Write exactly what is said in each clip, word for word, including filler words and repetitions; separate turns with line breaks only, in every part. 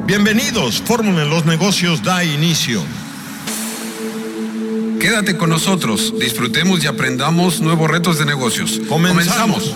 Bienvenidos, Fórmula en los Negocios da inicio.
Quédate con nosotros, disfrutemos y aprendamos nuevos retos de negocios.
Comenzamos.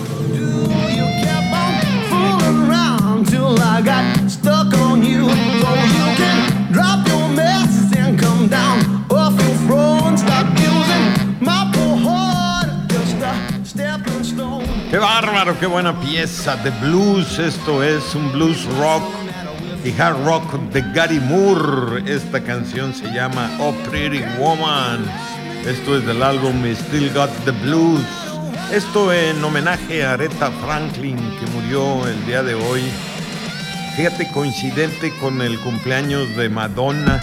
Qué bárbaro, qué buena pieza de blues. Esto es un blues rock y hard rock de Gary Moore. Esta canción se llama Oh Pretty Woman. Esto es del álbum Still Got the Blues. Esto en homenaje a Aretha Franklin, que murió el día de hoy. Fíjate, coincidente con el cumpleaños de Madonna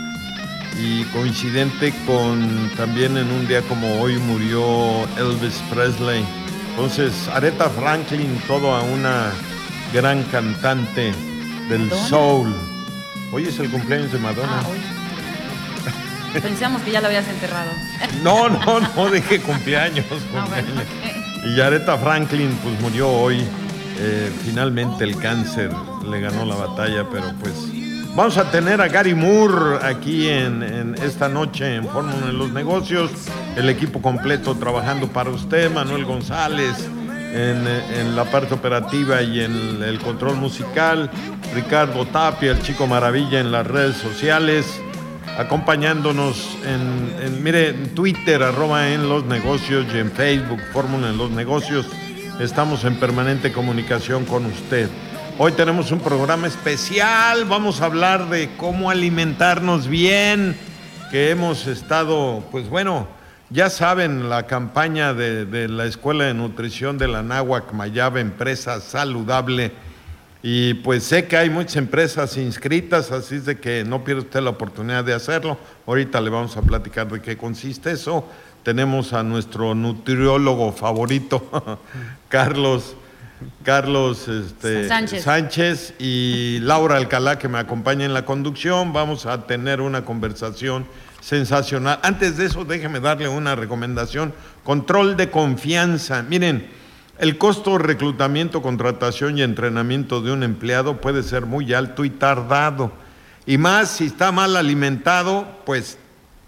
y coincidente con también en un día como hoy murió Elvis Presley. Entonces, Aretha Franklin, toda una gran cantante del
¿Madonna?
Soul. Hoy es el cumpleaños de Madonna.
Ah, hoy. Pensamos que ya lo habías enterrado.
No, no, no, dije cumpleaños. cumpleaños.
Ah, bueno, okay.
Y Aretha Franklin, pues murió hoy. Eh, finalmente el cáncer le ganó la batalla, pero pues vamos a tener a Gary Moore aquí en, en esta noche en Fórmula en los Negocios. El equipo completo trabajando para usted, Manuel González en, en la parte operativa y en el control musical, Ricardo Tapia, el Chico Maravilla en las redes sociales, acompañándonos en, en mire, en Twitter, arroba en los negocios, y en Facebook, Fórmula en los Negocios. Estamos en permanente comunicación con usted. Hoy tenemos un programa especial, vamos a hablar de cómo alimentarnos bien, que hemos estado, pues bueno, ya saben, la campaña de, de la Escuela de Nutrición de la Anáhuac Mayab, empresa saludable, y pues sé que hay muchas empresas inscritas, así es de que no pierda usted la oportunidad de hacerlo. Ahorita le vamos a platicar de qué consiste eso. Tenemos a nuestro nutriólogo favorito, Carlos, Carlos este,
Sánchez.
Sánchez y Laura Alcalá, que me acompaña en la conducción. Vamos a tener una conversación sensacional. Antes de eso, déjeme darle una recomendación. Control de confianza. Miren, el costo de reclutamiento, contratación y entrenamiento de un empleado puede ser muy alto y tardado. Y más si está mal alimentado, pues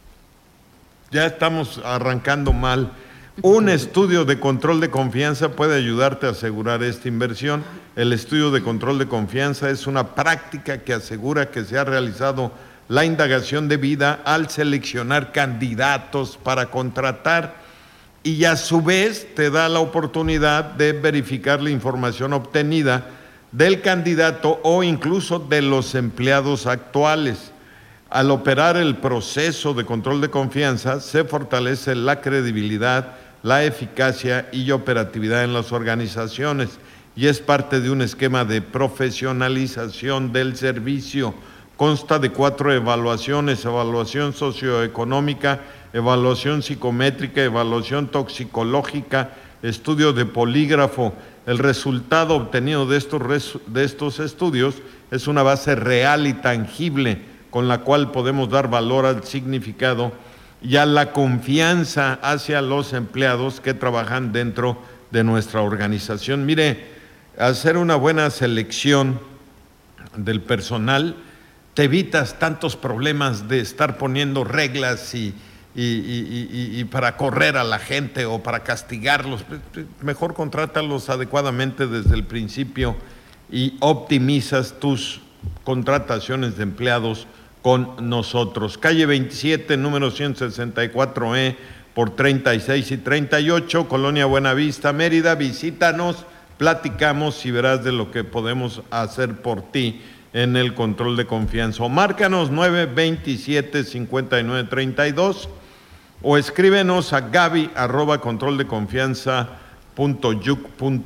ya estamos arrancando mal. Un estudio de control de confianza puede ayudarte a asegurar esta inversión. El estudio de control de confianza es una práctica que asegura que se ha realizado la indagación debida al seleccionar candidatos para contratar y a su vez te da la oportunidad de verificar la información obtenida del candidato o incluso de los empleados actuales. Al operar el proceso de control de confianza, se fortalece la credibilidad, la eficacia y operatividad en las organizaciones y es parte de un esquema de profesionalización del servicio. Consta de cuatro evaluaciones: evaluación socioeconómica, evaluación psicométrica, evaluación toxicológica, estudio de polígrafo. El resultado obtenido de estos, de estos estudios es una base real y tangible con la cual podemos dar valor al significado y a la confianza hacia los empleados que trabajan dentro de nuestra organización. Mire, hacer una buena selección del personal te evitas tantos problemas de estar poniendo reglas y, y, y, y, y para correr a la gente o para castigarlos. Mejor contrátalos adecuadamente desde el principio y optimizas tus contrataciones de empleados con nosotros. Calle veintisiete, número ciento sesenta y cuatro E, por treinta y seis y treinta y ocho, Colonia Buenavista, Mérida. Visítanos, platicamos y verás de lo que podemos hacer por ti en el control de confianza. O márcanos nueve veintisiete, cincuenta y nueve treinta y dos o escríbenos a gaby arroba control de confianza punto yuc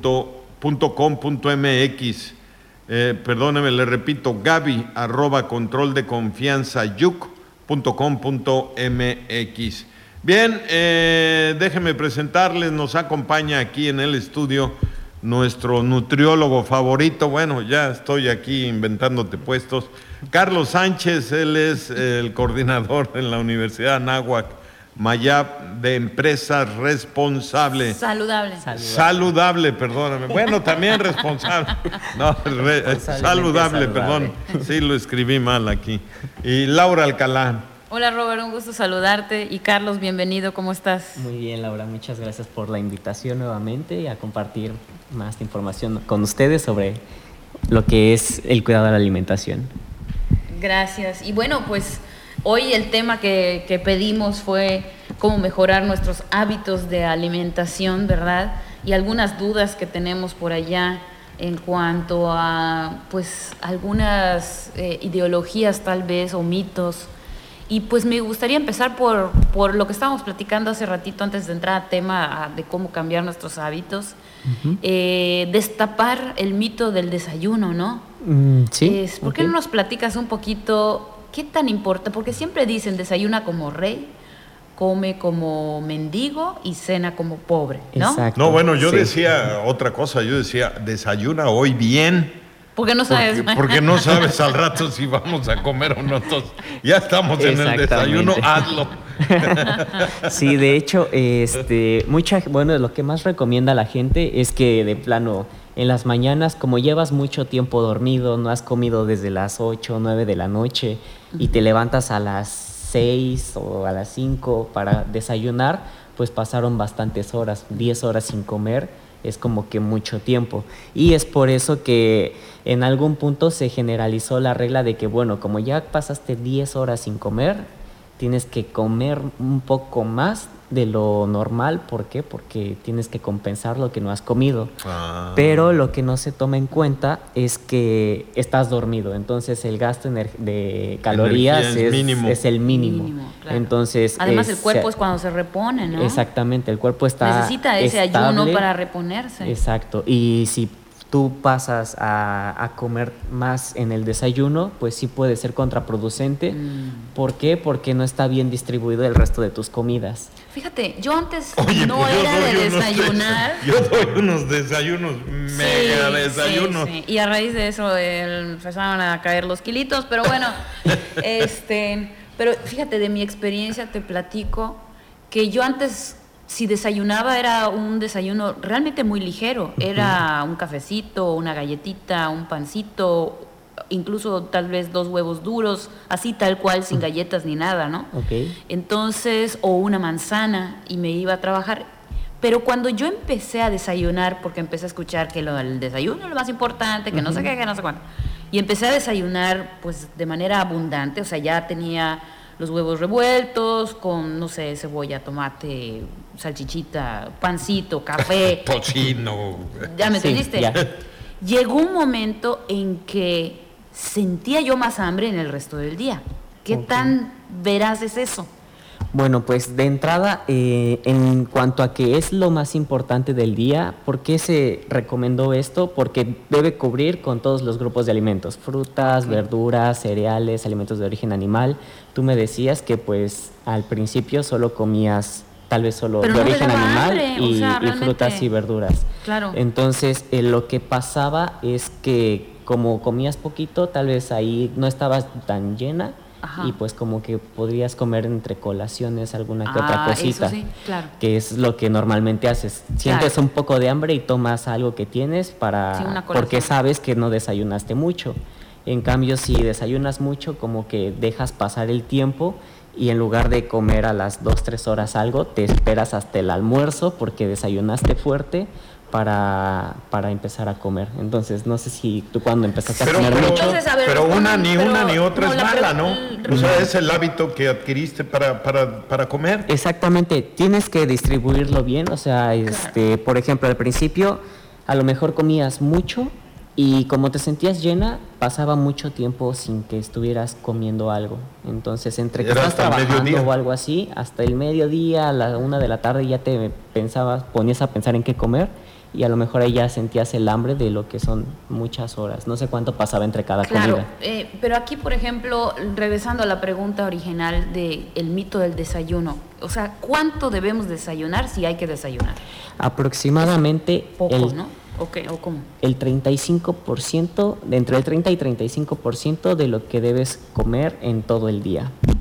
punto com punto mx. Eh, perdóneme, le repito, gaby arroba control de confianza yuc punto com punto mx. Bien, eh, déjenme presentarles, nos acompaña aquí en el estudio nuestro nutriólogo favorito. Bueno, ya estoy aquí inventándote puestos. Carlos Sánchez, él es el coordinador en la Universidad Anáhuac Mayab de empresa responsable.
Saludable.
Saludable, saludable perdóname. Bueno, también responsable. No, re, saludable, saludable, perdón. Sí, lo escribí mal aquí. Y Laura Alcalá.
Hola Robert, un gusto saludarte. Y Carlos, bienvenido, ¿cómo estás?
Muy bien, Laura, muchas gracias por la invitación nuevamente y a compartir más información con ustedes sobre lo que es el cuidado de la alimentación.
Gracias. Y bueno, pues hoy el tema que, que pedimos fue cómo mejorar nuestros hábitos de alimentación, ¿verdad? Y algunas dudas que tenemos por allá en cuanto a, pues, algunas eh, ideologías tal vez o mitos. Y pues me gustaría empezar por, por lo que estábamos platicando hace ratito antes de entrar a tema de cómo cambiar nuestros hábitos. Uh-huh. Eh, destapar el mito del desayuno, ¿no?
Mm, sí.
Es, ¿Por okay. qué no nos platicas un poquito qué tan importa? Porque siempre dicen desayuna como rey, come como mendigo y cena como pobre, ¿no?
Exacto.
No, bueno, yo sí. decía otra cosa, yo decía desayuna hoy bien.
Porque no sabes.
Porque, porque no sabes al rato si vamos a comer o no. Entonces, ya estamos en el desayuno, hazlo.
Sí, de hecho, este, mucha, bueno, lo que más recomienda la gente es que de plano en las mañanas, como llevas mucho tiempo dormido, no has comido desde las ocho o nueve de la noche y te levantas a las seis o a las cinco para desayunar, pues pasaron bastantes horas, diez horas sin comer. Es como que mucho tiempo. Y es por eso que en algún punto se generalizó la regla de que, bueno, como ya pasaste diez horas sin comer, tienes que comer un poco más de lo normal. ¿Por qué? Porque tienes que compensar lo que no has comido. Ah. Pero lo que no se toma en cuenta es que estás dormido. Entonces el gasto de calorías es, es, es el mínimo. mínimo
claro.
Entonces,
además
es,
el cuerpo es cuando se repone, ¿no?
Exactamente, el cuerpo está
necesita ese
estable,
ayuno para reponerse.
Exacto. Y si tú pasas a, a comer más en el desayuno, pues sí puede ser contraproducente. Mm. ¿Por qué? Porque no está bien distribuido el resto de tus comidas.
Fíjate, yo antes
Oye,
no
pues
era de desayunar.
Des- yo doy unos desayunos, sí, mega desayunos.
Sí, sí. Y a raíz de eso el, empezaron a caer los kilitos, pero bueno, este, pero fíjate, de mi experiencia te platico que yo antes, si desayunaba, era un desayuno realmente muy ligero. Era un cafecito, una galletita, un pancito, incluso tal vez dos huevos duros, así tal cual, sin galletas ni nada, ¿no?
Okay.
Entonces, o una manzana, y me iba a trabajar. Pero cuando yo empecé a desayunar, porque empecé a escuchar que lo, el desayuno es lo más importante, que uh-huh. no sé qué, que no sé cuánto, y empecé a desayunar pues de manera abundante, o sea, ya tenía los huevos revueltos con, no sé, cebolla, tomate, salchichita, pancito, café.
Tocino.
¿Ya me
sí,
entendiste?
Ya.
Llegó un momento en que sentía yo más hambre en el resto del día. ¿Qué okay. tan veraz es eso?
Bueno, pues de entrada, eh, en cuanto a qué es lo más importante del día, ¿por qué se recomendó esto? Porque debe cubrir con todos los grupos de alimentos, frutas, okay. verduras, cereales, alimentos de origen animal. Tú me decías que pues al principio solo comías tal vez solo
Pero
de
no
origen animal
hambre,
y,
o sea,
y frutas y verduras.
Claro.
Entonces, eh, lo que pasaba es que como comías poquito, tal vez ahí no estabas tan llena. Ajá. Y pues como que podrías comer entre colaciones alguna que
ah,
otra cosita,
eso sí, claro.
que es lo que normalmente haces. Sientes claro. un poco de hambre y tomas algo que tienes para
sí,
porque sabes que no desayunaste mucho. En cambio, si desayunas mucho, como que dejas pasar el tiempo y en lugar de comer a las dos, tres horas algo, te esperas hasta el almuerzo porque desayunaste fuerte para, para empezar a comer. Entonces, no sé si tú cuando empezaste
pero,
a comer
pero,
mucho...
Entonces, a ver, pero una ni pero, una ni otra no, es mala, ¿no? O sea, es el hábito que adquiriste para, para, para comer.
Exactamente. Tienes que distribuirlo bien. O sea, este, por ejemplo, al principio a lo mejor comías mucho y como te sentías llena, pasaba mucho tiempo sin que estuvieras comiendo algo. Entonces, entre que estabas trabajando o algo así, hasta el mediodía, a la una de la tarde ya te pensabas, ponías a pensar en qué comer y a lo mejor ahí ya sentías el hambre de lo que son muchas horas. No sé cuánto pasaba entre cada
claro,
comida.
Eh, pero aquí, por ejemplo, regresando a la pregunta original del mito del desayuno, o sea, ¿cuánto debemos desayunar si hay que desayunar?
Aproximadamente...
Poco,
el,
¿no? Okay, ¿o cómo?
El treinta y cinco por ciento, de entre el treinta y treinta y cinco por ciento de lo que debes comer en todo el día.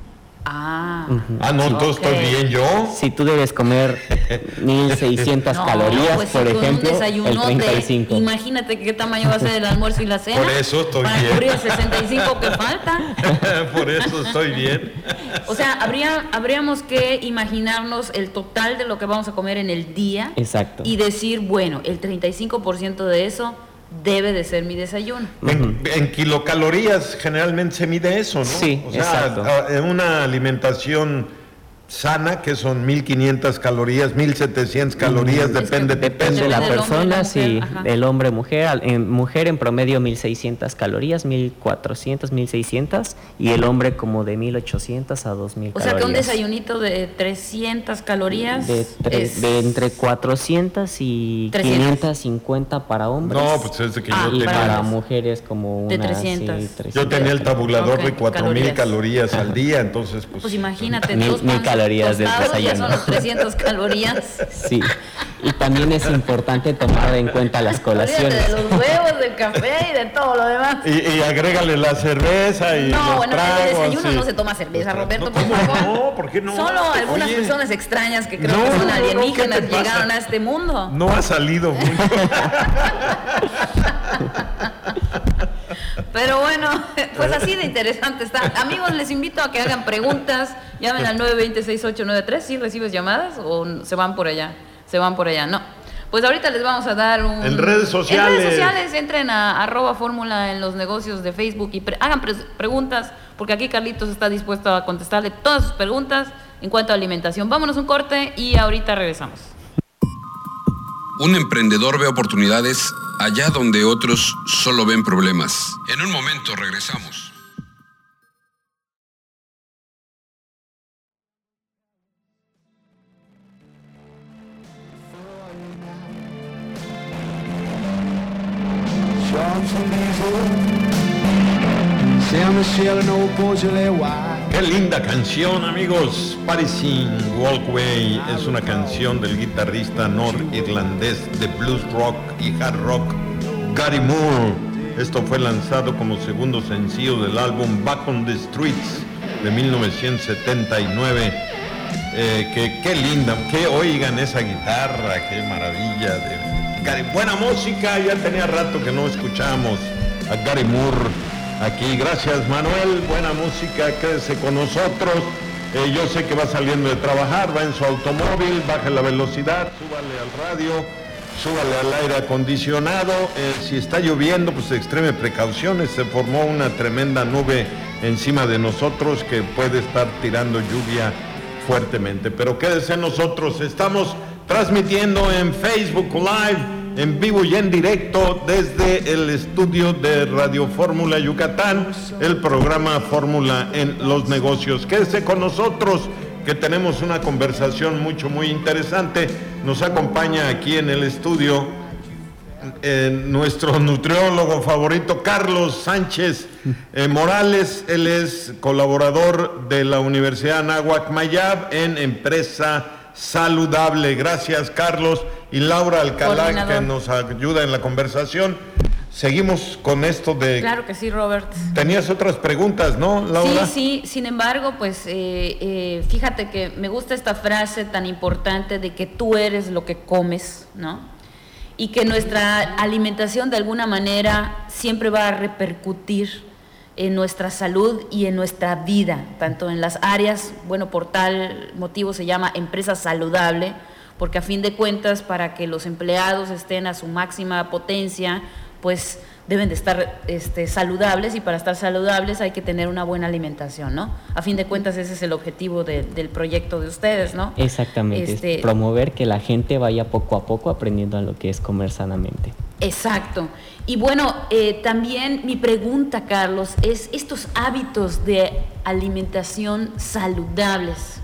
Ah,
Ujú.
Ah, no, entonces
Ok.
estoy bien yo.
Si tú debes comer mil seiscientas
no,
calorías,
pues,
por
sí, con un
ejemplo, el
desayunote,
treinta y cinco.
imagínate qué tamaño va a ser el almuerzo y la cena.
Por eso estoy
para
bien.
cubrir el sesenta y cinco que falta.
Por eso estoy bien.
O sea, habría, habríamos que imaginarnos el total de lo que vamos a comer en el día.
Exacto.
Y decir, bueno, el treinta y cinco por ciento de eso debe de ser mi desayuno.
En, en kilocalorías generalmente se mide eso, ¿no?
Sí,
o sea,
exacto.
a- en una alimentación sana, que son mil quinientas calorías, mil setecientas calorías,
Es que
depende,
depende
Depende de la
del hombre y la
persona, sí,
mujer, ajá.
del hombre mujer, al- en mujer en promedio mil seiscientas calorías, mil cuatrocientas, mil seiscientas, y el hombre como de mil ochocientas a dos mil
O sea
calorías.
que un desayunito de trescientas calorías
de, tre-
es...
de entre cuatrocientas y
trescientas.
quinientas cincuenta para hombres.
No, pues es de que
Ah,
yo
y
tenía,
para
hombres.
mujeres como
De
unas,
trescientas.
sí,
yo
trescientas
tenía el tabulador
Ok,
de cuatro mil
calorías.
calorías al día, entonces pues...
Pues imagínate,
Mil-
dos
mil
panes
calorías del
tostados, ya
desayuno.
son los trescientas calorías.
Sí, y también es importante tomar en cuenta las
Olvídate
colaciones.
de los huevos, del café y de todo lo demás.
Y, y agrégale la cerveza y
No,
los
bueno, en
tragos,
el desayuno
sí.
no se toma cerveza, Roberto,
No,
por
¿cómo
favor.
no? ¿Por qué no?
Solo algunas
Oye,
personas extrañas que creo
no,
que son
no, no,
alienígenas
¿qué te pasa?
llegaron a este mundo.
No ha salido mucho.
Pero bueno, pues así de interesante está. Amigos, les invito a que hagan preguntas. Llamen al nueve dos cero, seis ocho nueve tres. ¿Sí recibes llamadas o se van por allá? Se van por allá, no. Pues ahorita les vamos a dar un...
En redes sociales.
En redes sociales, entren a arroba fórmula en los negocios de Facebook y pre- hagan pre- preguntas, porque aquí Carlitos está dispuesto a contestarle todas sus preguntas en cuanto a alimentación. Vámonos un corte y ahorita regresamos.
Un emprendedor ve oportunidades allá donde otros solo ven problemas. En un momento regresamos.
Qué linda canción, amigos. Parisine Walkway es una canción del guitarrista norirlandés de blues rock y hard rock Gary Moore. Esto fue lanzado como segundo sencillo del álbum Back on the Streets de mil novecientos setenta y nueve. Eh, que, qué linda, que oigan esa guitarra, qué maravilla de Gary. Buena música, ya tenía rato que no escuchábamos a Gary Moore aquí. Gracias, Manuel, buena música, quédese con nosotros. Eh, yo sé que va saliendo de trabajar, va en su automóvil, baje la velocidad, súbale al radio, súbale al aire acondicionado. Eh, si está lloviendo, pues extreme precauciones, se formó una tremenda nube encima de nosotros que puede estar tirando lluvia fuertemente, pero quédese en nosotros. Estamos transmitiendo en Facebook Live, en vivo y en directo desde el estudio de Radio Fórmula Yucatán, el programa Fórmula en los Negocios. Quédese con nosotros, que tenemos una conversación mucho, muy interesante. Nos acompaña aquí en el estudio eh, nuestro nutriólogo favorito, Carlos Sánchez eh, Morales. Él es colaborador de la Universidad Anáhuac Mayab en Empresa Saludable. Gracias, Carlos. Y Laura Alcalá,
Coordinador.
que nos ayuda en la conversación. Seguimos con esto de...
Claro que sí, Robert.
Tenías otras preguntas, ¿no, Laura?
Sí, sí, sin embargo, pues eh, eh, fíjate que me gusta esta frase tan importante de que tú eres lo que comes, ¿no? Y que nuestra alimentación de alguna manera siempre va a repercutir en nuestra salud y en nuestra vida, tanto en las áreas, bueno, por tal motivo se llama empresa saludable, porque a fin de cuentas, para que los empleados estén a su máxima potencia, pues deben de estar este, saludables, y para estar saludables hay que tener una buena alimentación, ¿no? A fin de cuentas ese es el objetivo de, del proyecto de ustedes, ¿no?
Exactamente,
Este,
es promover que la gente vaya poco a poco aprendiendo a lo que es comer sanamente.
Exacto. Y bueno, eh, también mi pregunta, Carlos, es estos hábitos de alimentación saludables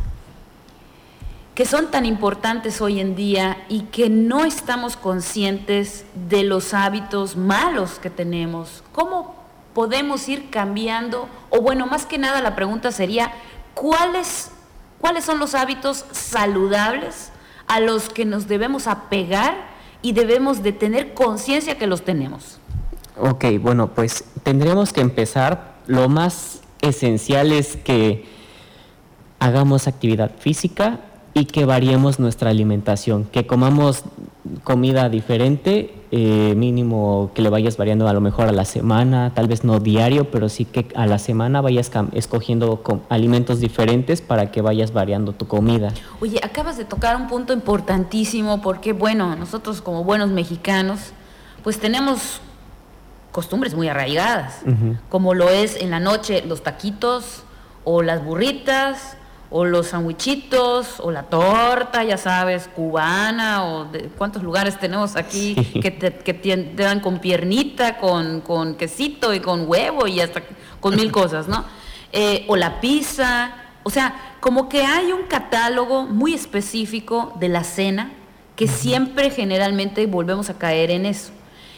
que son tan importantes hoy en día y que no estamos conscientes de los hábitos malos que tenemos. ¿Cómo podemos ir cambiando? O bueno, más que nada la pregunta sería, ¿cuáles, cuáles son los hábitos saludables a los que nos debemos apegar y debemos de tener conciencia que los tenemos?
Ok, bueno, pues tendríamos que empezar. Lo más esencial es que hagamos actividad física y que variemos nuestra alimentación, que comamos comida diferente, eh, mínimo que le vayas variando a lo mejor a la semana, tal vez no diario, pero sí que a la semana vayas cam- escogiendo com- alimentos diferentes para que vayas variando tu comida.
Oye, acabas de tocar un punto importantísimo porque, bueno, nosotros como buenos mexicanos, pues tenemos costumbres muy arraigadas, uh-huh. como lo es en la noche los taquitos o las burritas o los sandwichitos o la torta, ya sabes, cubana, o de cuántos lugares tenemos aquí sí. que, te, que te dan con piernita, con, con quesito y con huevo y hasta con mil cosas, ¿no? Eh, o la pizza, o sea, como que hay un catálogo muy específico de la cena que uh-huh. siempre generalmente volvemos a caer en eso.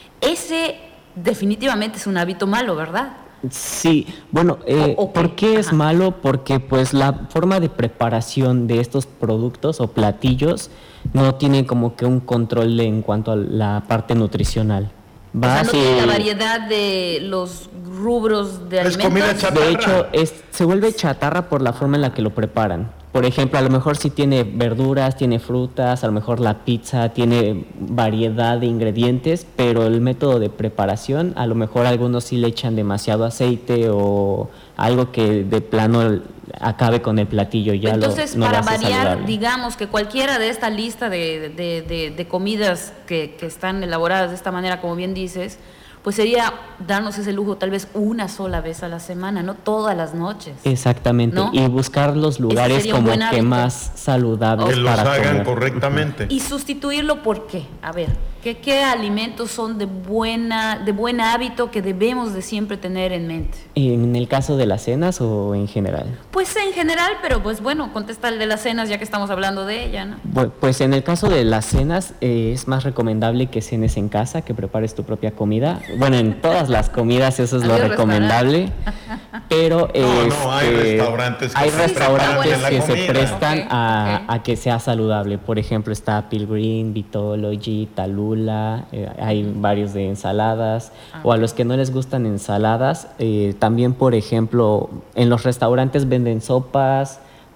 Ese definitivamente es un hábito malo, ¿verdad?
Sí, bueno, eh, okay. ¿por qué es Ajá. malo? Porque pues la forma de preparación de estos productos o platillos no tiene como que un control en cuanto a la parte nutricional.
Va, o sea, no tiene la variedad de los rubros de alimentos.
Comida chatarra.
De hecho, es, se vuelve chatarra por la forma en la que lo preparan. Por ejemplo, a lo mejor sí tiene verduras, tiene frutas, a lo mejor la pizza tiene variedad de ingredientes, pero el método de preparación, a lo mejor algunos sí le echan demasiado aceite o algo que de plano acabe con el platillo. Ya
Entonces,
lo, no
para
lo hace
variar,
saludable. Digamos
que cualquiera de esta lista de, de, de, de comidas que, que están elaboradas de esta manera, como bien dices, pues sería darnos ese lujo tal vez una sola vez a la semana, no todas las noches.
Exactamente, ¿no? Y buscar los lugares como que más saludables
que
para
los hagan
comer.
Correctamente.
Y sustituirlo ¿por qué? A ver, ¿qué, qué alimentos son de buena de buen hábito que debemos de siempre tener en mente?
¿En el caso de las cenas o en general?
Pues en general, pero pues bueno, contesta el de las cenas ya que estamos hablando de ella, ¿no?
Pues en el caso de las cenas eh, es más recomendable que cenes en casa, que prepares tu propia comida. Bueno, en todas las comidas eso es lo recomendable, pero
no,
este,
no, hay restaurantes que,
hay restaurantes
sí,
que se prestan
okay,
a,
okay.
a que sea saludable. Por ejemplo, está Pilgrim, Vitology, Talula, eh, hay varios de ensaladas, ah, o a los que no les gustan ensaladas, eh, también, por ejemplo, en los restaurantes venden sopas,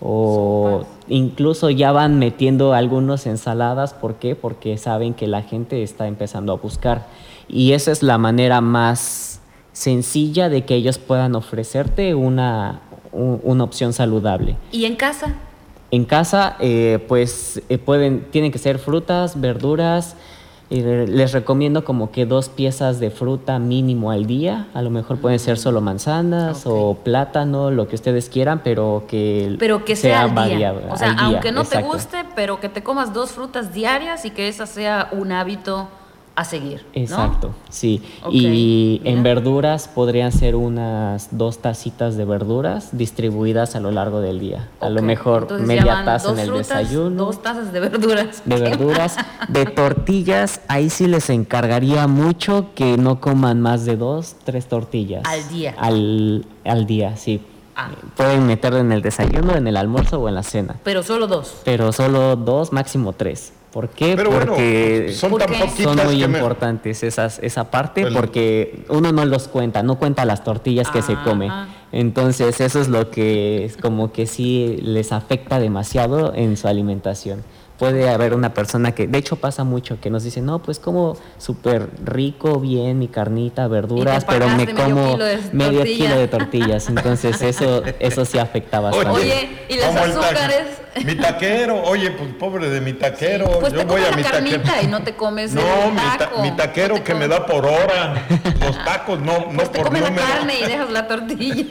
o sopas. Incluso ya van metiendo algunos ensaladas. ¿Por qué? Porque saben que la gente está empezando a buscar. Y esa es la manera más sencilla de que ellos puedan ofrecerte una, un, una opción saludable.
¿Y en casa?
En casa, eh, pues eh, pueden, tienen que ser frutas, verduras. Eh, les recomiendo como que dos piezas de fruta mínimo al día. A lo mejor pueden ser solo manzanas, okay, o plátano, lo que ustedes quieran, pero que,
pero que sea, sea variado. O sea,
al día,
aunque no
exacto.
te guste, pero que te comas dos frutas diarias y que esa sea un hábito a seguir, ¿no?
Exacto, sí.
Okay,
y
mira.
En verduras podrían ser unas dos tacitas de verduras distribuidas a lo largo del día. Okay. A lo mejor Entonces media taza en el
frutas,
desayuno.
Dos tazas de verduras.
De verduras. De tortillas, ahí sí les encargaría mucho que no coman más de dos, tres tortillas.
Al día.
Al, al día, sí.
Ah.
Pueden meterlo en el desayuno, en el almuerzo o en la cena.
Pero solo dos.
Pero solo dos, máximo tres. ¿Por qué?
Pero
porque
bueno, son
¿por
tan
qué?
poquitas
son muy
que
importantes me... esas, esa parte,
el...
porque uno no los cuenta, no cuenta las tortillas que ah, se come. Ah. Entonces eso es lo que es como que sí les afecta demasiado en su alimentación. Puede haber una persona que, de hecho pasa mucho, que nos dice, no, pues como súper rico, bien, mi carnita, verduras, pero me como medio kilo de tortillas. Entonces eso eso sí afecta bastante.
Oye, ¿y los azúcares?
Mi taquero, oye, pues pobre de mi taquero.
Sí, pues
yo
te
voy
comes
a mi
la
taquero.
carnita y no te comes
no,
el
mi
taco.
Ta- mi taquero no que me da por hora. Los tacos no, no
pues
por
te comes
número.
la carne y dejas la tortilla.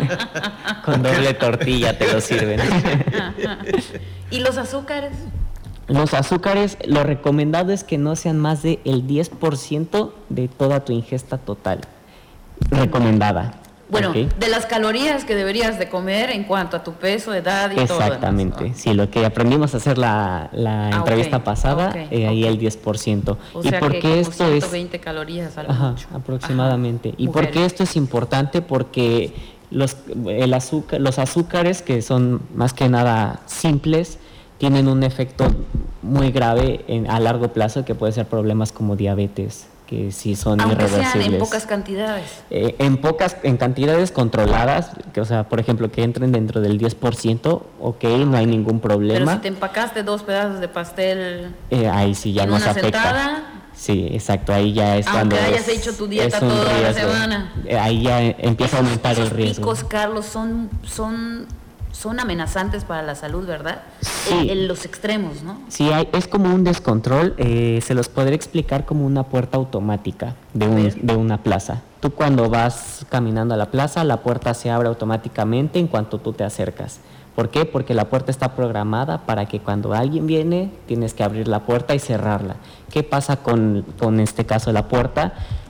Con doble tortilla te lo sirven.
¿Y los azúcares?
Los azúcares, lo recomendado es que no sean más del diez por ciento de toda tu ingesta total. Recomendada.
Bueno,
¿okay?
De las calorías que deberías de comer en cuanto a tu peso, edad y todo.
Exactamente, sí, lo que aprendimos a hacer la, la ah, entrevista okay, pasada, okay, eh, ahí okay. el diez por ciento.
O
¿Y
sea
por
que
qué
como
esto
ciento veinte es... calorías al
Ajá,
mucho.
aproximadamente.
Ajá.
¿Y Mujeres. por qué esto es importante? Porque los, el azúcar, los azúcares, que son más que nada simples, tienen un efecto muy grave en, a largo plazo, que puede ser problemas como diabetes que sí son
Aunque
irreversibles.
sean en pocas cantidades.
Eh, en pocas, en cantidades controladas, que, o sea, por ejemplo, que entren dentro del diez por ciento, ok, no hay ningún problema.
Pero si te empacaste dos pedazos de pastel
eh, ahí sí ya
en
nos
una
afecta.
sentada,
Sí, exacto, ahí ya es
aunque
cuando
hayas
es,
hecho tu dieta
es un
toda la
riesgo.
semana.
Eh, Ahí ya empieza a aumentar
esos
el riesgo.
picos, Carlos, son, son, son amenazantes para la salud, ¿verdad?
Sí.
En, en los extremos, ¿no?
Sí, hay, es como un descontrol, eh, se los podría explicar como una puerta automática de, un, de una plaza. Tú cuando vas caminando a la plaza, la puerta se abre automáticamente en cuanto tú te acercas. ¿Por qué? Porque la puerta está programada para que cuando alguien viene, tienes que abrir la puerta y cerrarla. ¿Qué pasa con, con este caso la puerta?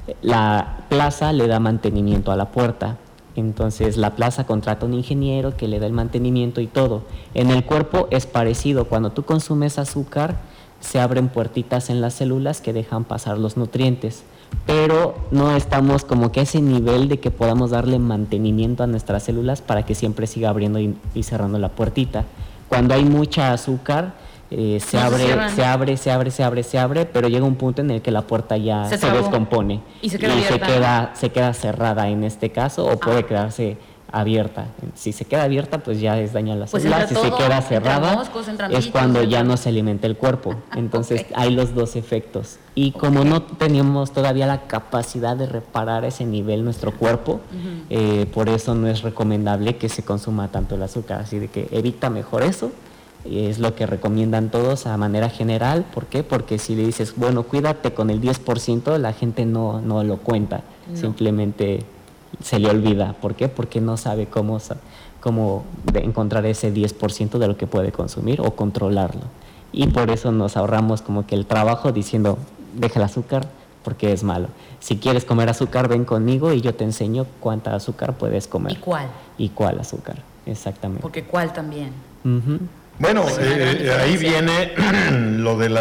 La plaza le da mantenimiento a la puerta. Entonces la plaza contrata un ingeniero que le da el mantenimiento y todo. En el cuerpo es parecido. Cuando tú consumes azúcar, se abren puertitas en las células que dejan pasar los nutrientes. Pero no estamos como que a ese nivel de que podamos darle mantenimiento a nuestras células para que siempre siga abriendo y, y cerrando la puertita. Cuando hay mucha azúcar, eh, se,
No se
abre,
cierran.
se abre, se abre, se abre, se abre, pero llega un punto en el que la puerta ya
Se
se,
trabó.
descompone
Y se queda
se
abierta.
queda, se queda cerrada en este caso o puede
Ah.
quedarse abierta. Si se queda abierta, pues ya es daño a la
Pues
célula.
entra
Si se
todo,
queda
entran
cerrada,
moscos, entran
es
bichos,
cuando ya
entran-
no se alimenta el cuerpo. Entonces
Ok.
hay los dos efectos. Y como no tenemos todavía la capacidad de reparar a ese nivel nuestro cuerpo, eh, por eso no es recomendable que se consuma tanto el azúcar. Así de que evita mejor eso. Y es lo que recomiendan todos a manera general. ¿Por qué? Porque si le dices, bueno, cuídate con el diez por ciento, la gente no, no lo cuenta.
No.
Simplemente se le olvida. ¿Por qué? Porque no sabe cómo, sa- cómo de encontrar ese diez por ciento de lo que puede consumir o controlarlo. Y por eso nos ahorramos como que el trabajo diciendo, deja el azúcar porque es malo. Si quieres comer azúcar, ven conmigo y yo te enseño cuánta azúcar puedes comer.
¿Y cuál?
Y cuál azúcar, exactamente.
Porque cuál también.
Ujú.
Bueno,
Pues una gran
eh, ahí
diferencia.
viene lo de la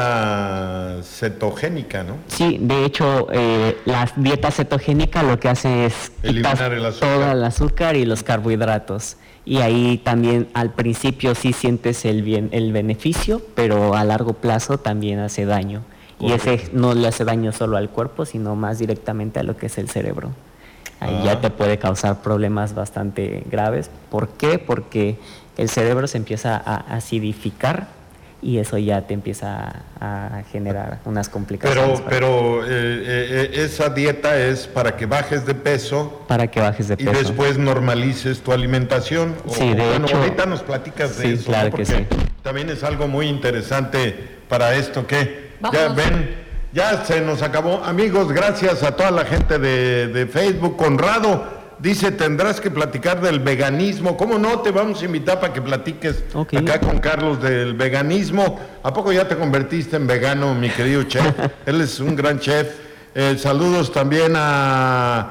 dieta cetogénica, ¿no?
Sí, de hecho, eh, la dieta cetogénica lo que hace es
Eliminar
quitar
el azúcar.
todo el azúcar y los carbohidratos. Y ahí también al principio sí sientes el bien, el beneficio, pero a largo plazo también hace daño. Y ese no le hace daño solo al cuerpo, sino más directamente a lo que es el cerebro. Ahí
Ah.
ya te puede causar problemas bastante graves. ¿Por qué? Porque el cerebro se empieza a acidificar y eso ya te empieza a generar unas complicaciones.
Pero,
para-
pero eh, eh, eh, esa dieta es para que bajes de peso
para que bajes de
y
peso.
después normalices tu alimentación. O-
Sí, de
bueno,
hecho-
ahorita nos platicas de
Sí,
eso,
claro
¿no?
que
Porque
sí.
también es algo muy interesante para esto que ya
Vámonos.
ven, ya se nos acabó. Amigos, gracias a toda la gente de, de Facebook. Conrado dice, tendrás que platicar del veganismo. ¿Cómo no? Te vamos a invitar para que platiques
Ok.
acá con Carlos del veganismo. ¿A poco ya te convertiste en vegano, mi querido chef? Él es un gran chef. Eh, saludos también a,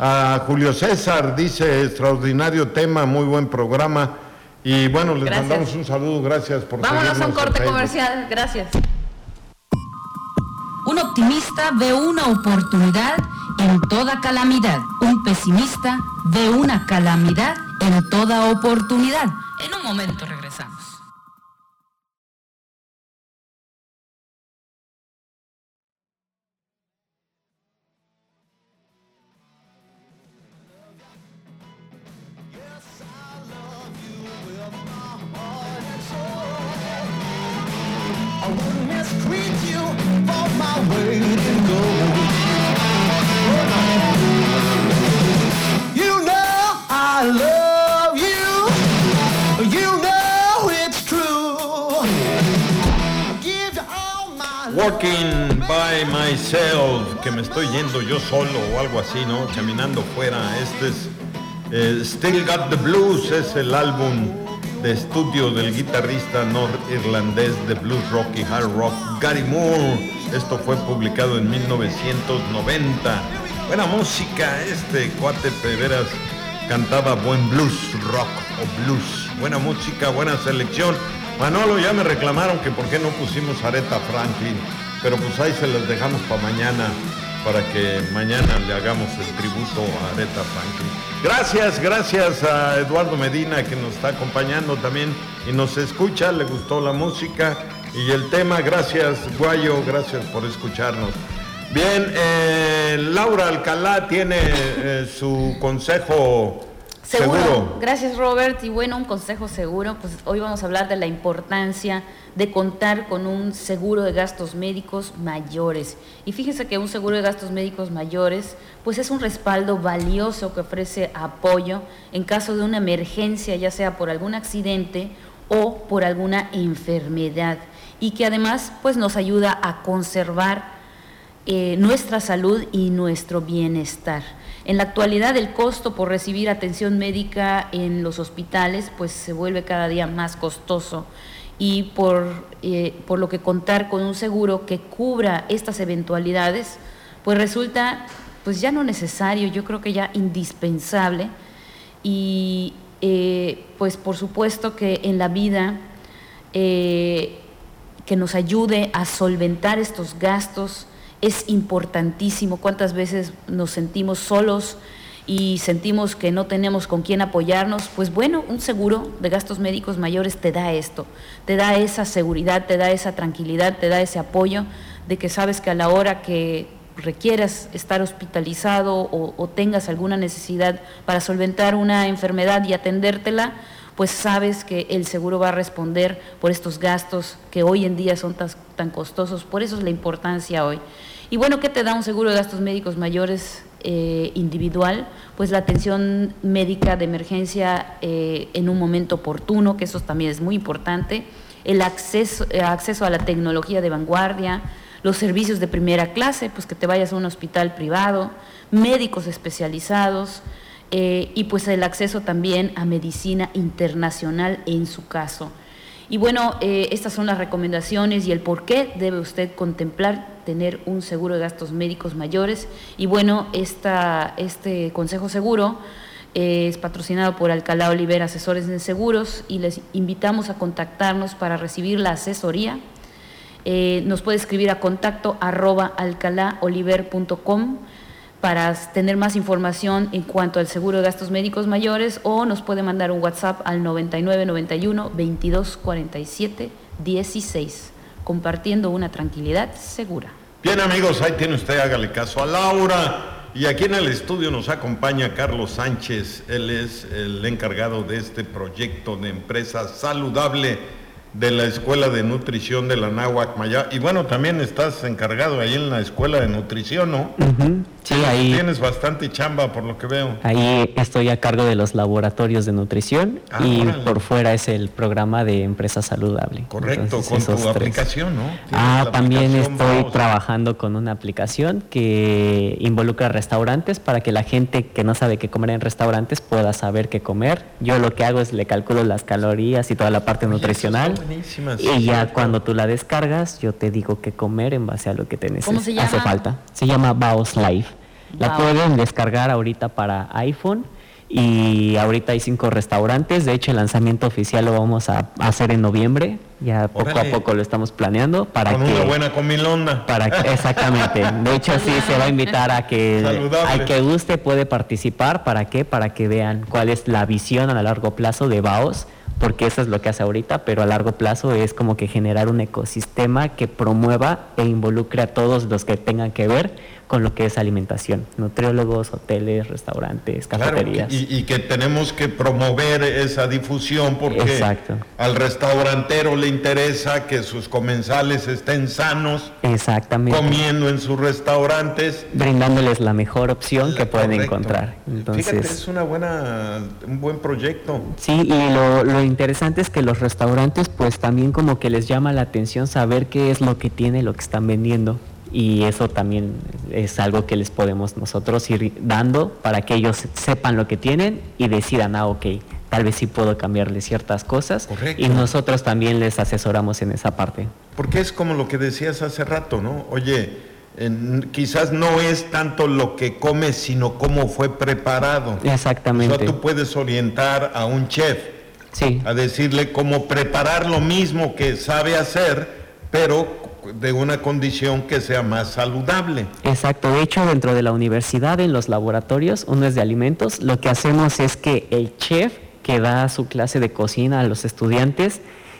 a Julio César, dice, extraordinario tema, muy buen programa. Y bueno, les
Gracias.
mandamos un saludo, gracias por
Vámonos a un
seguirnos en
corte
Facebook.
comercial. Gracias.
Un optimista ve una oportunidad en toda calamidad. Un pesimista ve una calamidad en toda oportunidad. En un momento regresamos.
I won't mistreat you for my weight in gold. You know I love you. You know it's true. Give you all my
Walking by myself, que me estoy yendo yo solo o algo así, ¿no? Caminando fuera. Este es eh, Still Got the Blues, es el álbum de estudio del guitarrista norirlandés de blues rock y hard rock Gary Moore. Esto fue publicado en mil novecientos noventa. Buena música, este cuate de veras cantaba buen blues rock o blues. Buena música, buena selección. Manolo, ya me reclamaron que por qué no pusimos Aretha Franklin, pero pues ahí se las dejamos para mañana, para que mañana le hagamos el tributo a Aretha Franklin. Gracias, gracias a Eduardo Medina que nos está acompañando también y nos escucha, le gustó la música y el tema. Gracias, Guayo, gracias por escucharnos. Bien, eh, Laura Alcalá tiene eh, su consejo seguro.
Seguro. Gracias, Robert. Y bueno, un consejo seguro, pues hoy vamos a hablar de la importancia de contar con un seguro de gastos médicos mayores. Y fíjense que un seguro de gastos médicos mayores, pues es un respaldo valioso que ofrece apoyo en caso de una emergencia, ya sea por algún accidente o por alguna enfermedad, y que además pues nos ayuda a conservar Eh, nuestra salud y nuestro bienestar. En la actualidad, el costo por recibir atención médica en los hospitales pues se vuelve cada día más costoso, y por, eh, por lo que contar con un seguro que cubra estas eventualidades pues resulta pues ya no necesario, yo creo que ya indispensable. Y eh, pues por supuesto que en la vida eh, que nos ayude a solventar estos gastos es importantísimo. ¿Cuántas veces nos sentimos solos y sentimos que no tenemos con quién apoyarnos? Pues bueno, un seguro de gastos médicos mayores te da esto, te da esa seguridad, te da esa tranquilidad, te da ese apoyo de que sabes que a la hora que requieras estar hospitalizado o, o tengas alguna necesidad para solventar una enfermedad y atendértela, pues sabes que el seguro va a responder por estos gastos que hoy en día son tan, tan costosos. Por eso es la importancia hoy. Y bueno, ¿qué te da un seguro de gastos médicos mayores eh, individual? Pues la atención médica de emergencia eh, en un momento oportuno, que eso también es muy importante, el acceso, eh, acceso a la tecnología de vanguardia, los servicios de primera clase, pues que te vayas a un hospital privado, médicos especializados, Eh, y pues el acceso también a medicina internacional en su caso. Y bueno, eh, estas son las recomendaciones y el por qué debe usted contemplar tener un seguro de gastos médicos mayores. Y bueno, esta, este consejo seguro eh, es patrocinado por Alcalá Oliver Asesores en Seguros, y les invitamos a contactarnos para recibir la asesoría. Eh, nos puede escribir a contacto arroba alcalá oliver punto com para tener más información en cuanto al seguro de gastos médicos mayores, o nos puede mandar un WhatsApp al noventa y nueve noventa y uno veintidós cuarenta y siete dieciséis, compartiendo una tranquilidad segura.
Bien, amigos, ahí tiene usted, hágale caso a Laura. Y aquí en el estudio nos acompaña Carlos Sánchez. Él es el encargado de este proyecto de empresa saludable de la Escuela de Nutrición de la Náhuac Mayá. Y bueno, también estás encargado ahí en la Escuela de Nutrición, ¿no?
Uh-huh. Sí, ahí.
Tienes bastante chamba, por lo que veo.
Ahí estoy a cargo de los laboratorios de nutrición, ah, y órale. Por fuera es el programa de empresa saludable.
Correcto. Entonces, con tu tres. aplicación, ¿no?
Ah, también estoy vamos. trabajando con una aplicación que involucra restaurantes para que la gente que no sabe qué comer en restaurantes pueda saber qué comer. Yo lo que hago es le calculo las calorías y toda la parte Oye, nutricional. Buenísima, sí, y ya cuando tú la descargas, yo te digo qué comer en base a lo que te necesita.
¿Cómo se llama?
Hace falta. Se llama Baos Live. Wow. La pueden descargar ahorita para iPhone, y ahorita hay cinco restaurantes. De hecho, el lanzamiento oficial lo vamos a hacer en noviembre. Ya poco Órale. a poco lo estamos planeando para
Con
que
una buena comilonda.
Para que, exactamente. De hecho, sí se va a invitar a que Saludable. al que guste puede participar. ¿Para qué? Para que vean cuál es la visión a largo plazo de Baos, porque eso es lo que hace ahorita, pero a largo plazo es como que generar un ecosistema que promueva e involucre a todos los que tengan que ver con lo que es alimentación, nutriólogos, hoteles, restaurantes, cafeterías.
Claro, y, y que tenemos que promover esa difusión porque
Exacto.
al restaurantero le interesa que sus comensales estén sanos,
Exactamente.
comiendo en sus restaurantes,
brindándoles la mejor opción
la,
que pueden
correcto.
encontrar. Entonces,
fíjate, es una buena, un buen proyecto.
Sí, y lo, lo interesante es que los restaurantes pues también como que les llama la atención saber qué es lo que tiene lo que están vendiendo. Y eso también es algo que les podemos nosotros ir dando para que ellos sepan lo que tienen y decidan, ah, ok, tal vez sí puedo cambiarle ciertas cosas.
Correcto.
Y nosotros también les asesoramos en esa parte.
Porque es como lo que decías hace rato, ¿no? Oye, en, quizás no es tanto lo que comes, sino cómo fue preparado.
Exactamente.
O sea, tú puedes orientar a un chef,
sí,
a decirle cómo preparar lo mismo que sabe hacer, pero de una condición que sea más saludable.
Exacto. De hecho, dentro de la universidad, en los laboratorios, uno es de alimentos, lo que hacemos es que el chef que da su clase de cocina a los estudiantes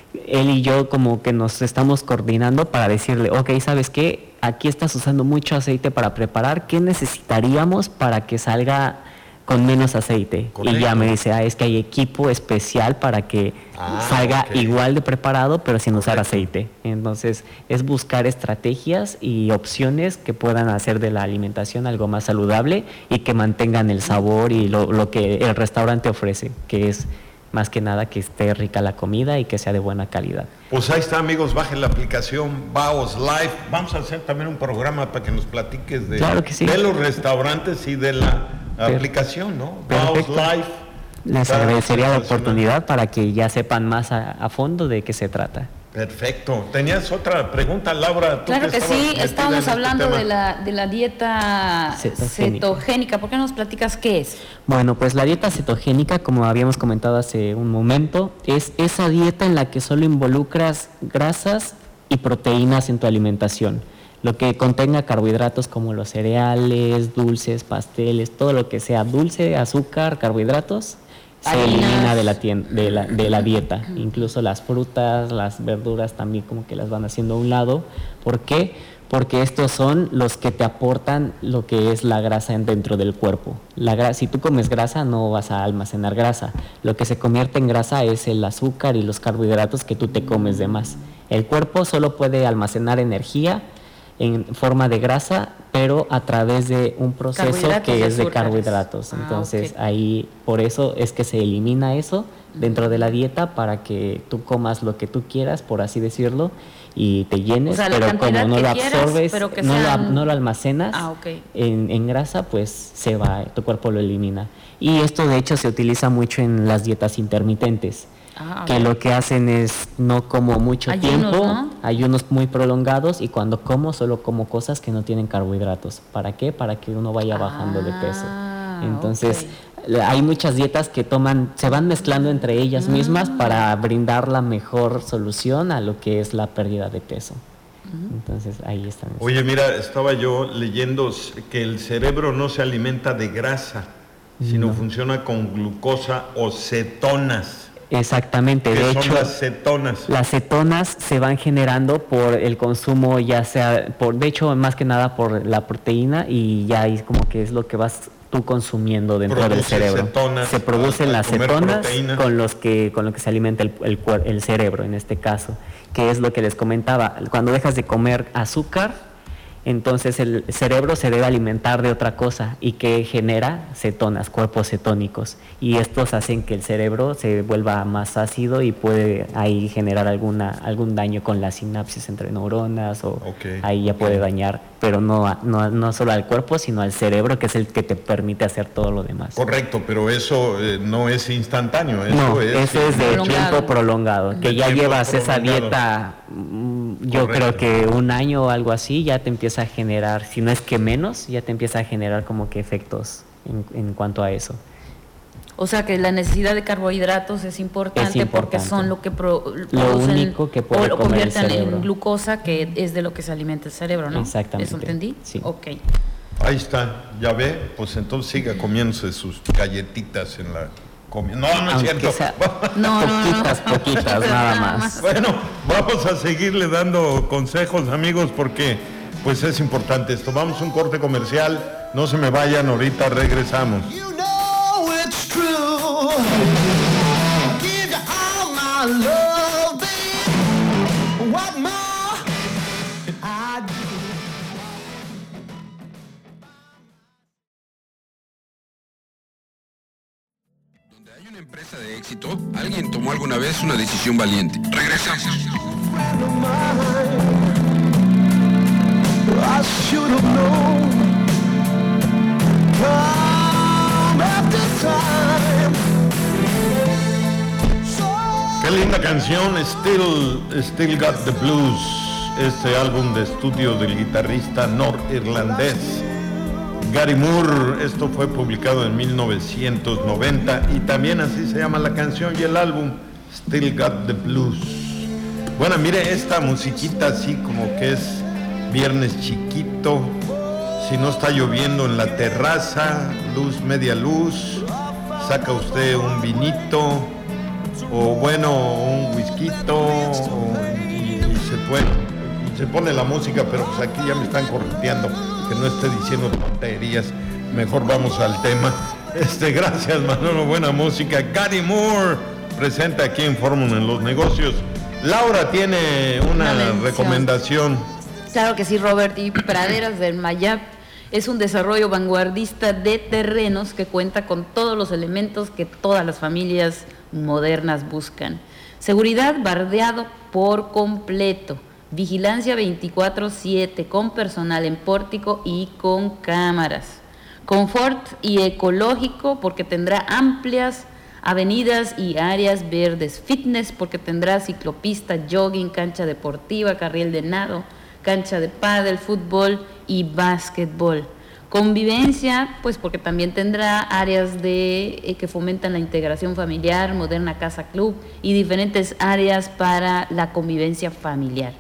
él y yo como que nos estamos coordinando para decirle, ok, ¿sabes qué? Aquí estás usando mucho aceite para preparar, ¿qué necesitaríamos para que salga con menos aceite? Correcto. Y ya me dice, ah, es que hay equipo especial para que ah, salga okay. igual de preparado, pero sin usar Correcto. aceite. Entonces, es buscar estrategias y opciones que puedan hacer de la alimentación algo más saludable y que mantengan el sabor y lo, lo que el restaurante ofrece, que es más que nada que esté rica la comida y que sea de buena calidad.
Pues ahí está, amigos, bajen la aplicación Baos Life. Vamos a hacer también un programa para que nos platiques de,
claro que sí.
de los restaurantes y de la Per- aplicación, ¿no? Baos Life.
Les agradecería la oportunidad para que ya sepan más a, a fondo de qué se trata.
Perfecto. ¿Tenías otra pregunta, Laura?
Claro que sí, estábamos hablando este de, la, de la dieta cetogénica. cetogénica. ¿Por qué no nos platicas qué es?
Bueno, pues la dieta cetogénica, como habíamos comentado hace un momento, es esa dieta en la que solo involucras grasas y proteínas en tu alimentación. Lo que contenga carbohidratos como los cereales, dulces, pasteles, todo lo que sea dulce, azúcar, carbohidratos, se elimina de la, tienda, de, la, de la dieta. Incluso las frutas, las verduras también como que las van haciendo a un lado. ¿Por qué? Porque estos son los que te aportan lo que es la grasa dentro del cuerpo. La gra- si tú comes grasa no vas a almacenar grasa. Lo que se convierte en grasa es el azúcar y los carbohidratos que tú te comes de más. El cuerpo solo puede almacenar energía en forma de grasa, pero a través de un proceso que es de carbohidratos. Entonces, ah, okay. ahí, por eso es que se elimina eso dentro de la dieta para que tú comas lo que tú quieras, por así decirlo, y te llenes, o sea, pero como no lo absorbes, quieras, no, sean... lo, no lo almacenas ah, okay. en, en grasa, pues se va, tu cuerpo lo elimina. Y esto de hecho se utiliza mucho en las dietas intermitentes. Ah, que okay. lo que hacen es no como mucho ayunos, tiempo, ¿no? ayunos muy prolongados, y cuando como solo como cosas que no tienen carbohidratos. ¿Para qué? Para que uno vaya bajando ah, de peso. Entonces okay. hay muchas dietas que toman, se van mezclando entre ellas mm. mismas para brindar la mejor solución a lo que es la pérdida de peso. Mm. Entonces ahí están.
Oye, mira, estaba yo leyendo que el cerebro no se alimenta de grasa, sino no. funciona con glucosa o cetonas.
Exactamente,
¿Qué
de
son
hecho
las cetonas?
Las cetonas se van generando por el consumo, ya sea por, de hecho más que nada por la proteína, y ya ahí como que es lo que vas tú consumiendo dentro Produce del cerebro. Cetonas, se producen al, al las cetonas proteína. con los que con lo que se alimenta el, el, el cerebro en este caso, que es lo que les comentaba. Cuando dejas de comer azúcar, entonces el cerebro se debe alimentar de otra cosa, y que genera cetonas, cuerpos cetónicos, y estos hacen que el cerebro se vuelva más ácido y puede ahí generar alguna algún daño con la sinapsis entre neuronas, o okay. ahí ya puede dañar, pero no, no, no solo al cuerpo, sino al cerebro, que es el que te permite hacer todo lo demás.
Correcto, pero eso eh, no es instantáneo, eso
no,
es,
eso es de prolongado. tiempo prolongado, que ya llevas prolongado. esa dieta, yo Correcto. creo que un año o algo así, ya te empieza a generar, si no es que menos, ya te empieza a generar como que efectos en, en cuanto a eso.
O sea que la necesidad de carbohidratos es importante, es importante. porque son lo que pro,
lo único que puede
o lo
comer el
convierten
cerebro.
en glucosa, que es de lo que se alimenta el cerebro, ¿no?
Exactamente.
¿Eso entendí?
Sí.
Ok.
Ahí está, ya ve, pues entonces siga comiéndose sus galletitas en la comida. No, no es
Aunque
cierto.
Sea, no, poquitas, no, no. poquitas, nada más.
Bueno, vamos a seguirle dando consejos, amigos, porque pues es importante esto. Vamos a un corte comercial, no se me vayan, ahorita regresamos.
You know it's true. Give you all my love, babe. What more can I do?
Donde hay una empresa de éxito, alguien tomó alguna vez una decisión valiente. Regresamos.
I should have known. Time after time. So
Qué linda canción, Still, Still Got the Blues, este álbum de estudio del guitarrista norirlandés Gary Moore. Esto fue publicado en mil novecientos noventa y también así se llama la canción y el álbum, Still Got the Blues. Bueno, mire esta musiquita así como que es viernes chiquito, si no está lloviendo en la terraza, luz, media luz, saca usted un vinito, o bueno, un whisky, y, y se puede, y se pone la música, pero pues aquí ya me están correteando, que no esté diciendo tonterías. Mejor vamos al tema. Este, gracias, Manolo, buena música. Gary Moore presenta aquí en Fórmula en los Negocios. Laura tiene una, una recomendación.
Claro que sí, Robert, y Praderas del Mayab es un desarrollo vanguardista de terrenos que cuenta con todos los elementos que todas las familias modernas buscan. Seguridad bardeado por completo, vigilancia veinticuatro siete con personal en pórtico y con cámaras. Confort y ecológico porque tendrá amplias avenidas y áreas verdes. Fitness porque tendrá ciclopista, jogging, cancha deportiva, carril de nado, cancha de pádel, fútbol y básquetbol. Convivencia, pues porque también tendrá áreas de, eh, que fomentan la integración familiar, moderna casa club y diferentes áreas para la convivencia familiar.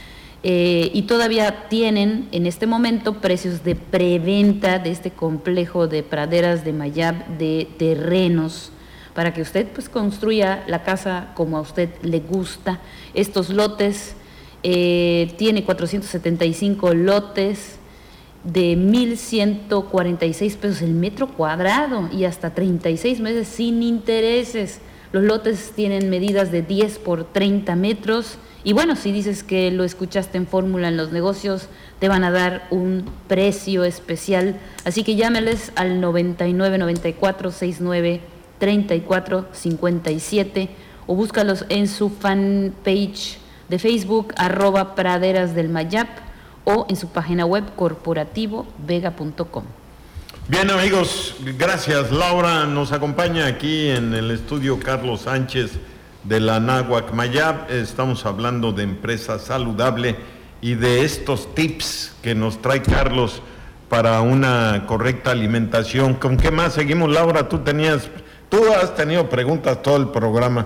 Eh, y todavía tienen en este momento precios de preventa de este complejo de Praderas de Mayab de terrenos para que usted pues construya la casa como a usted le gusta. Estos lotes eh, tiene cuatrocientos setenta y cinco lotes de mil ciento cuarenta y seis pesos el metro cuadrado y hasta treinta y seis meses sin intereses. Los lotes tienen medidas de diez por treinta metros. Y bueno, si dices que lo escuchaste en Fórmula en los Negocios, te van a dar un precio especial. Así que llámeles al noventa y nueve noventa y cuatro sesenta y nueve treinta y cuatro cincuenta y siete o búscalos en su fanpage de Facebook, arroba Praderas del Mayab, o en su página web corporativo vega punto com.
Bien, amigos, gracias. Laura nos acompaña aquí en el estudio Carlos Sánchez de la Náhuac Mayab. Estamos hablando de empresa saludable y de estos tips que nos trae Carlos para una correcta alimentación. ¿Con qué más seguimos, Laura? Tú tenías, tú has tenido preguntas todo el programa.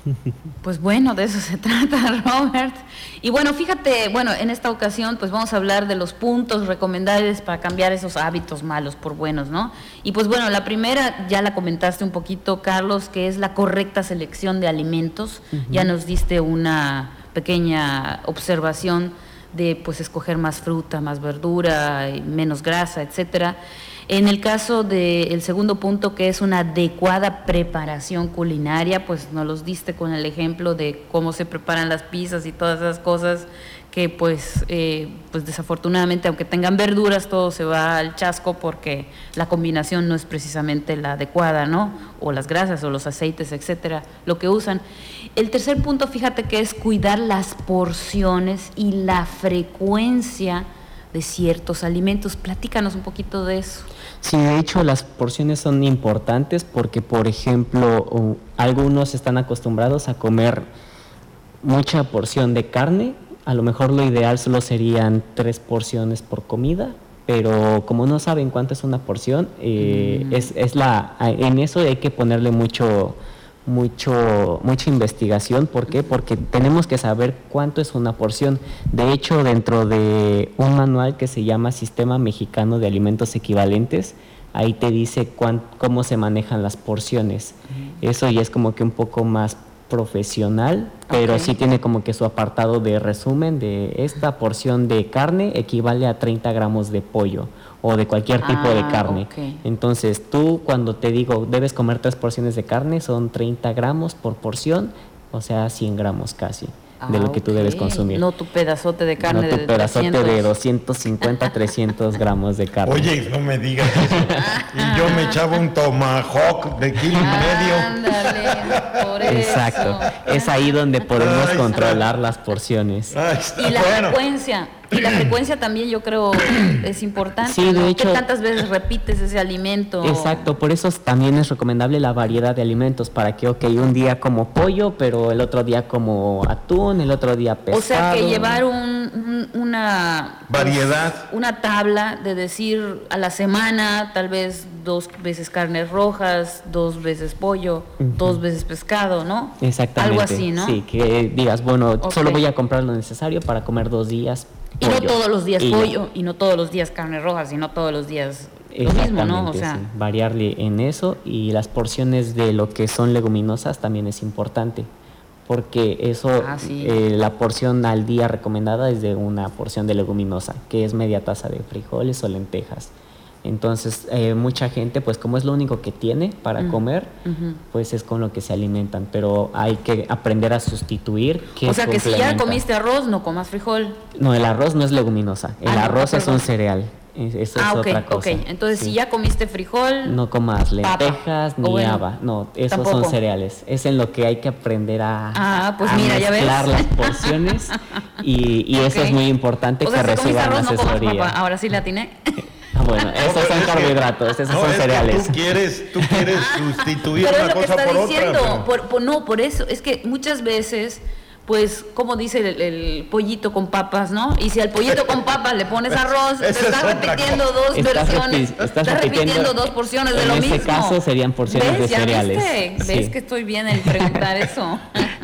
Pues bueno, de eso se trata, Robert. Y bueno, fíjate, bueno, en esta ocasión pues vamos a hablar de los puntos recomendables para cambiar esos hábitos malos por buenos, ¿no? Y pues bueno, la primera ya la comentaste un poquito, Carlos, que es la correcta selección de alimentos. Uh-huh. Ya nos diste una pequeña observación de pues escoger más fruta, más verdura, menos grasa, etcétera. En el caso del segundo punto, que es una adecuada preparación culinaria, pues nos los diste con el ejemplo de cómo se preparan las pizzas y todas esas cosas que pues, eh, pues desafortunadamente, aunque tengan verduras, todo se va al chasco porque la combinación no es precisamente la adecuada, ¿no? O las grasas o los aceites, etcétera, lo que usan. El tercer punto, fíjate que es cuidar las porciones y la frecuencia de ciertos alimentos. Platícanos un poquito de eso.
Sí, de hecho las porciones son importantes porque, por ejemplo, uh, algunos están acostumbrados a comer mucha porción de carne. A lo mejor lo ideal solo serían tres porciones por comida, pero como no saben cuánto es una porción, eh, mm. es, es la, en eso hay que ponerle mucho... mucho mucha investigación. ¿Por qué? Porque tenemos que saber cuánto es una porción. De hecho, dentro de un manual que se llama Sistema Mexicano de Alimentos Equivalentes, ahí te dice cuán, cómo se manejan las porciones. Eso ya es como que un poco más profesional, pero okay. sí tiene como que su apartado de resumen de esta porción de carne equivale a treinta gramos de pollo o de cualquier tipo ah, de carne. Okay. Entonces tú, cuando te digo debes comer tres porciones de carne, son treinta gramos por porción, o sea cien gramos casi ah, de lo que okay. tú debes consumir.
No tu pedazote de carne.
No tu
de
pedazote
trescientos.
De doscientos cincuenta, trescientos gramos de carne.
Oye, no me digas eso. Y yo me echaba un tomahawk de kilo y medio.
Ándale, por eso.
Exacto. Es ahí donde podemos Ay, controlar está. las porciones.
Ay, está
y la
bueno.
frecuencia. Y la frecuencia también yo creo es importante.
Sí, de
¿no?
hecho,
¿Qué tantas veces repites ese alimento?
Exacto, por eso también es recomendable la variedad de alimentos para que, ok, un día como pollo, pero el otro día como atún, el otro día pescado.
O sea que llevar un, un, una...
variedad.
Pues, una tabla de decir a la semana, tal vez dos veces carnes rojas, dos veces pollo, uh-huh. dos veces pescado, ¿no?
Exactamente.
Algo así, ¿no?
Sí, que digas, bueno, okay. solo voy a comprar lo necesario para comer dos días.
Y
pollo.
no todos los días
y
pollo, y no todos los días carne roja, sino todos los días lo mismo, ¿no? O sea,
sí, variarle en eso, y las porciones de lo que son leguminosas también es importante, porque eso,
Ah, sí.
eh, la porción al día recomendada es de una porción de leguminosa, que es media taza de frijoles o lentejas. Entonces, eh, mucha gente, pues como es lo único que tiene para
Ujú,
comer,
ujú.
pues es con lo que se alimentan, pero hay que aprender a sustituir. ¿Qué
O sea que si ya
complementa?
comiste arroz, no comas frijol.
No, el arroz no es leguminosa, el
Ah, no,
arroz es
perdón.
un cereal, es- eso
Ah,
es
ok,
otra cosa.
ok. Entonces,
Sí.
si ya comiste frijol,
No comas
papa,
lentejas
o
ni
bueno,
haba, no, esos
tampoco.
son cereales. Es en lo que hay que aprender a,
Ah, pues
a
mira, ya ves.
mezclar las porciones y, y eso
Ok.
es muy importante
o sea,
que
si comiste
reciban
arroz, no comas
asesoría.
papa. Ahora sí la atiné.
Ah, bueno, esos
pero
son
es que-
carbohidratos, esos
no,
son
es que
cereales.
Tú quieres, tú quieres sustituir
Pero es
una
lo que
cosa
está
por
diciendo.
otra. pero-
Por, por- no, por eso. Es que muchas veces, pues, como dice el, el pollito con papas, ¿no? Y si al pollito con papas le pones arroz, te
Esa es
estás
otra
repitiendo
cosa.
dos
Estás
versiones.
repi- estás
estás
repitiendo-
repitiendo dos porciones de
en
lo
ese
mismo.
caso serían porciones
¿Ves?
de
¿Ya
cereales.
viste?
Sí.
¿Ves que estoy bien en preguntar eso?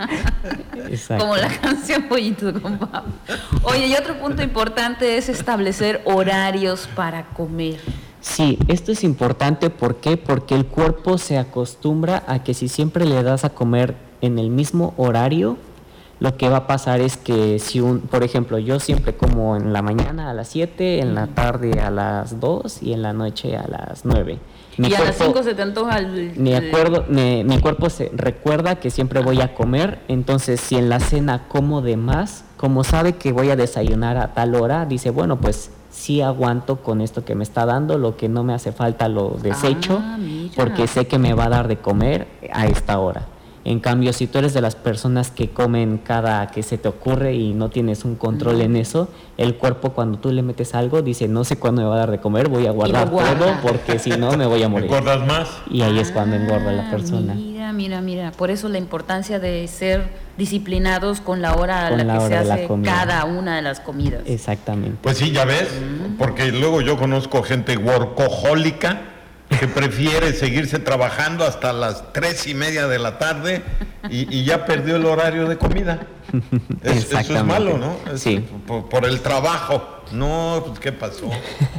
Exacto.
Como la canción Pollito con papas. Oye, y otro punto importante es establecer horarios para comer.
Sí, esto es importante, ¿por qué? Porque el cuerpo se acostumbra a que si siempre le das a comer en el mismo horario, lo que va a pasar es que si un, por ejemplo, yo siempre como en la mañana a las siete, en la tarde a las dos y en la noche a las nueve. Mi
y a las
cuerpo-
cinco se te antoja el...
Mi,
el-
acuerdo, mi, mi cuerpo se recuerda que siempre voy a comer, entonces si en la cena como de más, como sabe que voy a desayunar a tal hora, dice, bueno, pues sí aguanto con esto que me está dando, lo que no me hace falta lo desecho,
Ah, mira.
porque sé que me va a dar de comer a esta hora. En cambio, si tú eres de las personas que comen cada que se te ocurre y no tienes un control en eso, el cuerpo cuando tú le metes algo dice, no sé cuándo me va a dar de comer, voy a guardar
guarda.
todo porque si no me voy a morir.
¿Recuerdas más?
Y ahí es cuando engorda la
Ah,
persona.
Mira, mira, mira. Por eso la importancia de ser disciplinados con la hora a
Con
la,
la
que
hora
se
de la
hace
comida.
cada una de las comidas.
Exactamente.
Pues sí, ya ves, porque luego yo conozco gente workahólica que prefiere seguirse trabajando hasta las tres y media de la tarde y, y ya perdió el horario de comida. Es- eso es
Exactamente.
malo, ¿no? Es
Sí.
por, por el trabajo. No, pues ¿qué pasó?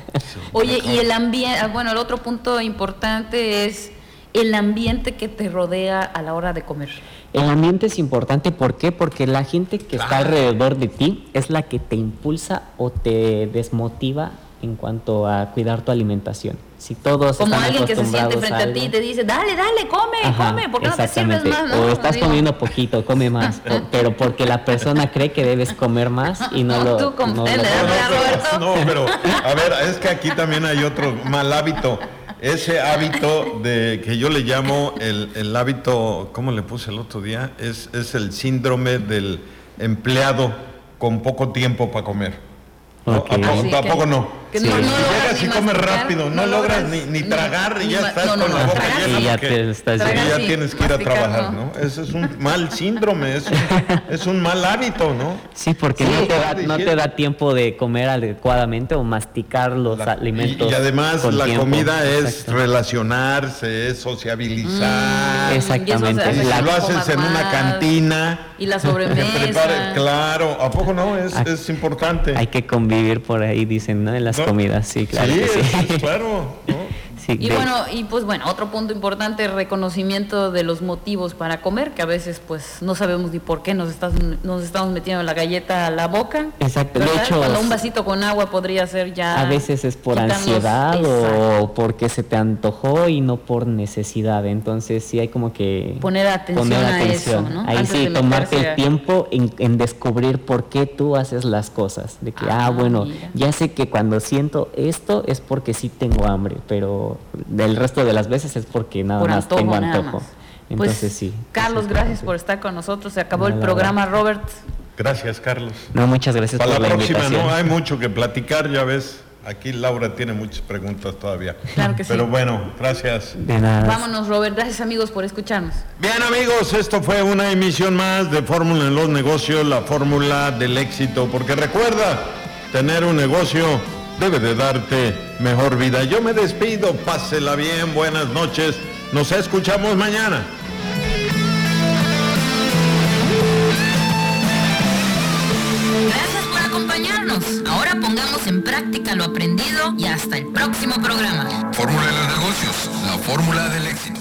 Oye, y el ambiente, bueno, el otro punto importante es el ambiente que te rodea a la hora de comer.
El ambiente es importante, ¿por qué? Porque la gente que está
Claro.
alrededor de ti es la que te impulsa o te desmotiva en cuanto a cuidar tu alimentación. Si todos
Como
están
alguien que se siente
acostumbrados
frente a,
algo-
ti y te dice, dale, dale, come,
Ajá,
come, ¿por qué no te sirves
exactamente.
más? No,
O estás
digo,
comiendo poquito, come más, o- pero porque la persona cree que debes comer más y no lo...
Tú
no lo-
comprendes,
No, no,
¿verdad,
pero-
Roberto?
no, pero a ver, es que aquí también hay otro mal hábito. Ese hábito de que yo le llamo el, el hábito, ¿cómo le puse el otro día? Es, es el síndrome del empleado con poco tiempo para comer. ¿No?
Ok.
¿A, poco,
Sí,
¿A
que-
poco no?
que
Sí.
no- no
Llegas
logras
y
ni
comes
masticar,
rápido, no,
no
logras
logras
ni, ni
ni-
tragar y
ni
ya
ma-
estás
no, no,
con la
no,
boca
tragar
llena
sí.
Y ya
porque-
te estás
y
Tragar
ya
sí,
tienes que ir a
masticar
trabajar,
no.
¿no? Ese es un mal síndrome, es un, es un mal hábito, ¿no?
Sí, porque
Sí,
no, te da,
estoy
no te
diciendo.
da tiempo de comer adecuadamente o masticar los
La-
alimentos.
y, y además
con
la
tiempo.
comida es
Exacto.
relacionarse, es sociabilizar.
Mm,
Exactamente.
y eso hace
Y
que
si lo
comas
haces en una
más.
cantina,
Y la
que
sobremesa.
prepare- claro, ¿a poco no? Es,
Ah,
es importante.
Hay que convivir por ahí, dicen, ¿no? En las
¿No?
comidas, sí, claro.
Sí,
que sí.
es- es claro, ¿no?
Sí,
Y
de-
bueno, y pues bueno, otro punto importante, reconocimiento de los motivos para comer, que a veces pues no sabemos ni por qué nos, estás, nos estamos metiendo la galleta a la boca.
Exacto, de
¿verdad?
hecho,
Cuando un vasito con agua podría ser ya...
a veces es por
quitarnos-
ansiedad
Exacto.
o porque se te antojó y no por necesidad. Entonces sí hay como que
Poner atención a eso, ¿no?
Ahí
Antes
sí,
de
tomarte
meterse a-
el tiempo en, en descubrir por qué tú haces las cosas. De que, ah,
Ah,
bueno,
mira.
ya sé que cuando siento esto es porque sí tengo hambre, pero del resto de las veces es porque nada
Por
más
antojo,
tengo
nada
antojo.
más.
Entonces
Pues,
sí.
Carlos,
es
gracias
importante.
por estar con nosotros. Se acabó
No,
el
la
programa, Robert.
Gracias, Carlos.
No, muchas gracias
Para
por
la
la
próxima,
invitación.
¿no? Hay mucho que platicar, ya ves. Aquí Laura tiene muchas preguntas todavía.
Claro que sí.
Pero bueno, gracias.
De nada.
Vámonos, Robert. Gracias, amigos, por escucharnos.
Bien, amigos, esto fue una emisión más de Fórmula en los Negocios, la fórmula del éxito. Porque recuerda, tener un negocio debe de darte mejor vida. Yo me despido, pásela bien, buenas noches. Nos escuchamos mañana.
Gracias por acompañarnos. Ahora pongamos en práctica lo aprendido y hasta el próximo programa.
Fórmula de los negocios, la fórmula del éxito.